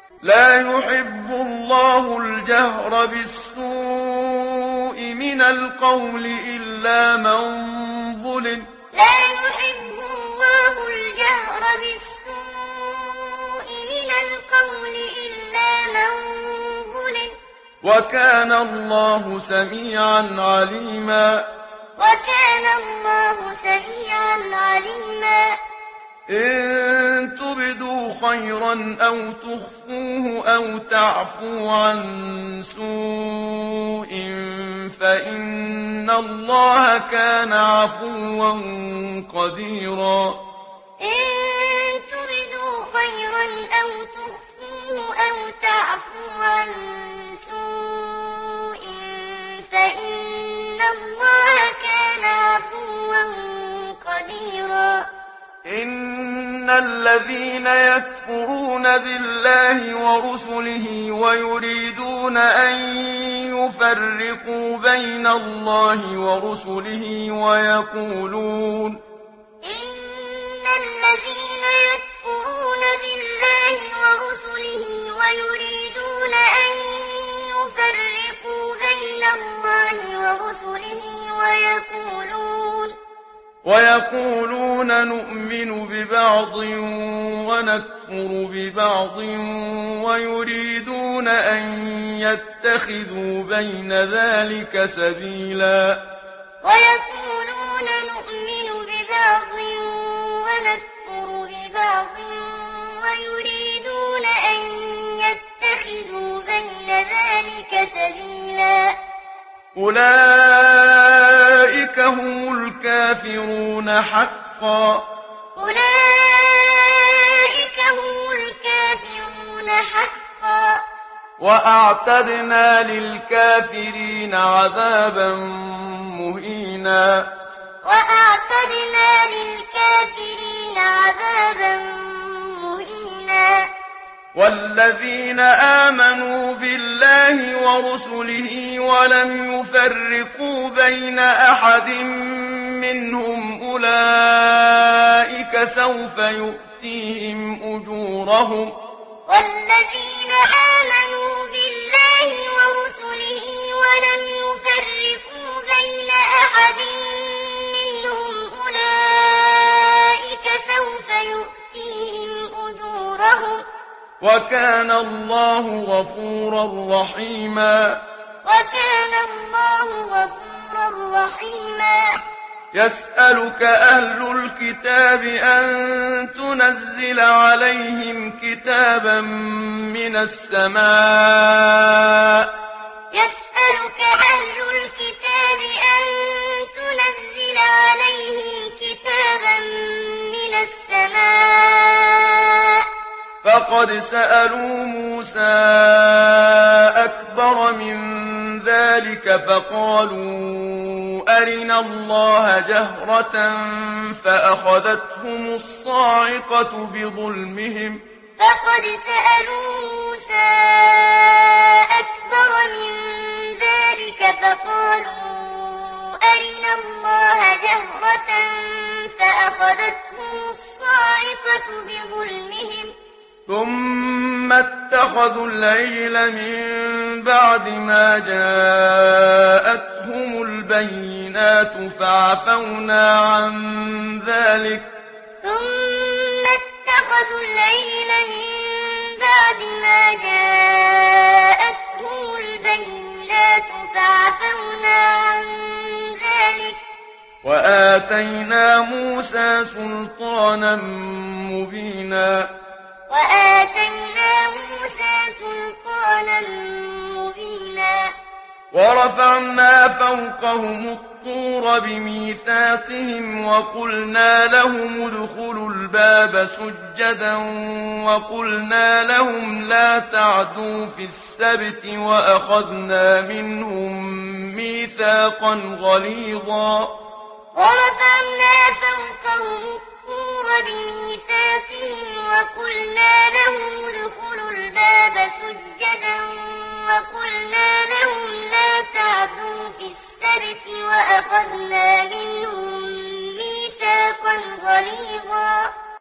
لا يحب الله الجهر بالسوء من القول إلا من ظلم. لا يحب الله الجهر بالسوء من القول إلا من ظلم. وكان الله سميعا عليما. وكان الله سميعا عليما. إن تبدوا خيرا أو تخفوه أو تعفوا عن سوء فإن الله كان عفوا قديرا. إن تبدوا خيرا أو تخفوه أو تعفوا عن سوء فإن الله كان عفوا قديرا. إن الذين يكفرون بالله ورسله ويريدون أن يفرقوا بين الله ورسله ويقولون إن الذين يكفرون بالله ورسله ويريدون أن يفرقوا بين الله ورسله ويقولون نؤمن ببعض ونكفر ببعض ويريدون أن يتخذوا بين ذلك سبيلا. ويقولون نؤمن ببعض ونكفر ببعض ويريدون أن يتخذوا بين ذلك سبيلا. أولئك هم الكافرون حقا. أولئك هم الكافرون حقا. وأعتدنا للكافرين عذابا مهينا. وأعتدنا للكافرين عذابا مهينا. والذين آمنوا بالله ورسله ولم يفرقوا بين أحد منهم أولئك سوف يؤتيهم أجورهم. والذين آمنوا بالله ورسله ولم يفرقوا بين أحد منهم أولئك سوف يؤتيهم أجورهم. وكان الله غفورا رحيما. وكان الله غفورا رحيما. يسألك أهل الكتاب أن تنزل عليهم كتابا من السماء. يسألك أهل الكتاب أن تنزل عليهم كتابا من السماء. فقد سألوا موسى أكبر من ذلك فقالوا أرنا الله جهرة فأخذتهم الصاعقة بظلمهم. فقد سألوا موسى أكبر من ذلك فقالوا أرنا الله جهرة فأخذتهم الصاعقة بظلمهم. ثم اتخذوا العجل من بعد ما جاءتهم البينات فعفونا عن ذلك. ثم اتخذوا العجل من بعد ما جاءتهم البينات فعفونا عن ذلك. وآتينا موسى سلطانا مبينا. وآتينا موسى سلطانا مبينا. ورفعنا فوقهم الطور بميثاقهم وقلنا لهم ادخلوا الباب سجدا وقلنا لهم لا تعدوا في السبت وأخذنا منهم ميثاقا غليظا. ورفعنا فوقهم الطور بميثاقهم